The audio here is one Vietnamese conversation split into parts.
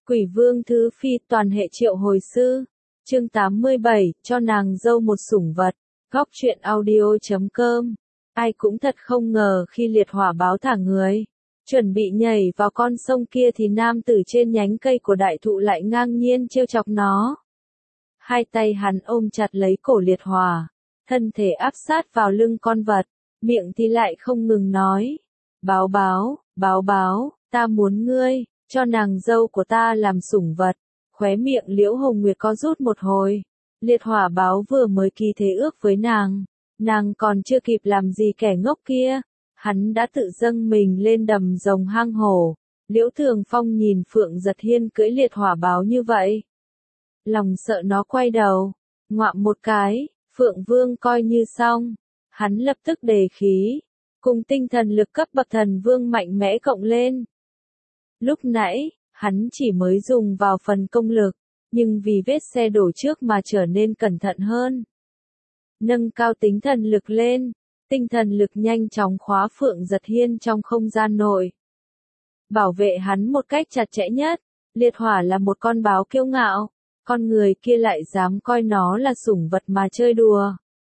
Quỷ Vương Thứ Phi toàn hệ triệu hồi sư. Chương 87, cho nàng dâu một sủng vật. Góc truyện audio.com. Ai cũng thật không ngờ khi liệt hỏa báo thả người, chuẩn bị nhảy vào con sông kia thì nam tử trên nhánh cây của đại thụ lại ngang nhiên trêu chọc nó. Hai tay hắn ôm chặt lấy cổ liệt hỏa, thân thể áp sát vào lưng con vật, miệng thì lại không ngừng nói. Báo báo, báo báo, ta muốn ngươi, cho nàng dâu của ta làm sủng vật. Khóe miệng Liễu Hồng Nguyệt có rút một hồi. Liệt hỏa báo vừa mới ký thế ước với nàng còn chưa kịp làm gì kẻ ngốc kia, hắn đã tự dâng mình lên đầm rồng hang hổ. Liễu Thường Phong nhìn Phượng Giật Hiên cưỡi liệt hỏa báo như vậy, lòng sợ nó quay đầu, ngoạm một cái. Phượng Vương coi như xong, hắn lập tức đề khí, cùng tinh thần lực cấp bậc thần vương mạnh mẽ cộng lên. Lúc nãy, hắn chỉ mới dùng vào phần công lực, nhưng vì vết xe đổ trước mà trở nên cẩn thận hơn. Nâng cao tính thần lực lên, tinh thần lực nhanh chóng khóa Phượng Giật Hiên trong không gian nội, bảo vệ hắn một cách chặt chẽ nhất. Liệt hỏa là một con báo kiêu ngạo, con người kia lại dám coi nó là sủng vật mà chơi đùa.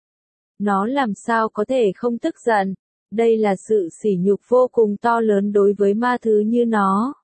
Nó làm sao có thể không tức giận, đây là sự sỉ nhục vô cùng to lớn đối với ma thứ như nó.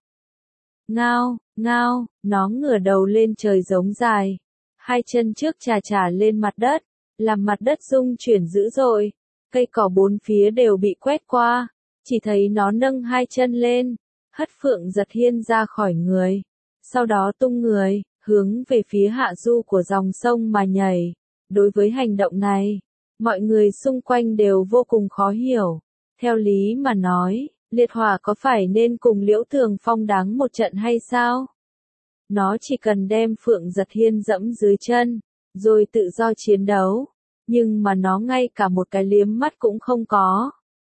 Ngao, ngao, nó ngửa đầu lên trời giống dài, hai chân trước chà lên mặt đất, làm mặt đất rung chuyển dữ dội, cây cỏ bốn phía đều bị quét qua, chỉ thấy nó nâng hai chân lên, hất Phượng Giật Hiên ra khỏi người, sau đó tung người, hướng về phía hạ du của dòng sông mà nhảy. Đối với hành động này, mọi người xung quanh đều vô cùng khó hiểu. Theo lý mà nói, liệt hỏa có phải nên cùng Liễu Thường Phong đánh một trận hay sao? Nó chỉ cần đem Phượng Giật Hiên dẫm dưới chân, rồi tự do chiến đấu, nhưng mà nó ngay cả một cái liếm mắt cũng không có.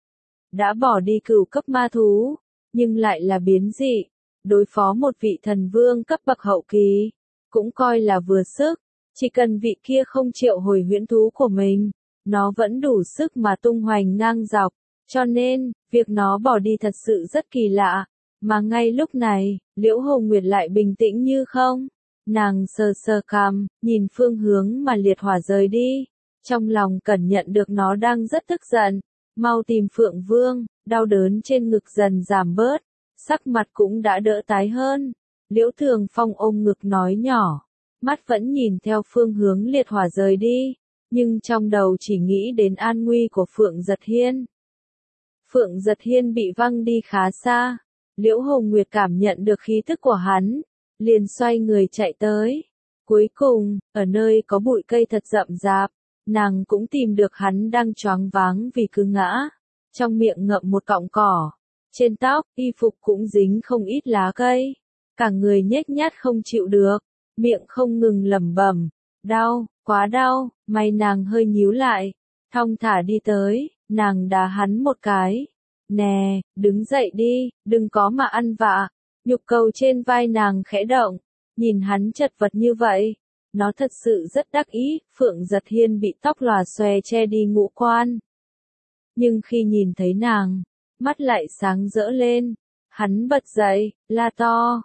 Đã bỏ đi cửu cấp ma thú, nhưng lại là biến dị, đối phó một vị thần vương cấp bậc hậu kỳ, cũng coi là vừa sức. Chỉ cần vị kia không triệu hồi huyễn thú của mình, nó vẫn đủ sức mà tung hoành ngang dọc, cho nên, việc nó bỏ đi thật sự rất kỳ lạ. Mà ngay lúc này, Liễu Hồng Nguyệt lại bình tĩnh như không. Nàng sờ sờ cằm, nhìn phương hướng mà liệt hỏa rời đi, trong lòng cảm nhận được nó đang rất tức giận. Mau tìm Phượng Vương, đau đớn trên ngực dần giảm bớt, sắc mặt cũng đã đỡ tái hơn. Liễu Thường Phong ôm ngực nói nhỏ, mắt vẫn nhìn theo phương hướng liệt hỏa rời đi, nhưng trong đầu chỉ nghĩ đến an nguy của Phượng Giật Hiên. Phượng Giật Hiên bị văng đi khá xa, Liễu Hồng Nguyệt cảm nhận được khí tức của hắn, liền xoay người chạy tới. Cuối cùng, ở nơi có bụi cây thật rậm rạp, nàng cũng tìm được hắn đang choáng váng vì cứ ngã, trong miệng ngậm một cọng cỏ, trên tóc, y phục cũng dính không ít lá cây, cả người nhếch nhác không chịu được, miệng không ngừng lẩm bẩm, đau, quá đau. May nàng hơi nhíu lại, thong thả đi tới, nàng đá hắn một cái. Nè, đứng dậy đi, đừng có mà ăn vạ. Nhục cầu trên vai nàng khẽ động, nhìn hắn chật vật như vậy, nó thật sự rất đắc ý. Phượng Giật Hiên bị tóc lòa xòe che đi ngũ quan, nhưng khi nhìn thấy nàng, mắt lại sáng rỡ lên. Hắn bật dậy, la to,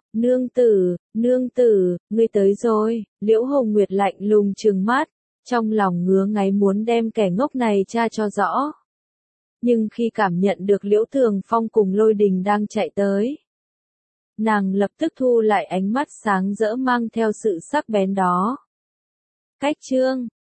nương tử, ngươi tới rồi. Liễu Hồng Nguyệt lạnh lùng trừng mắt, trong lòng ngứa ngáy muốn đem kẻ ngốc này tra cho rõ. Nhưng khi cảm nhận được Liễu Thường Phong cùng Lôi Đình đang chạy tới, nàng lập tức thu lại ánh mắt sáng rỡ mang theo sự sắc bén đó. Cách chương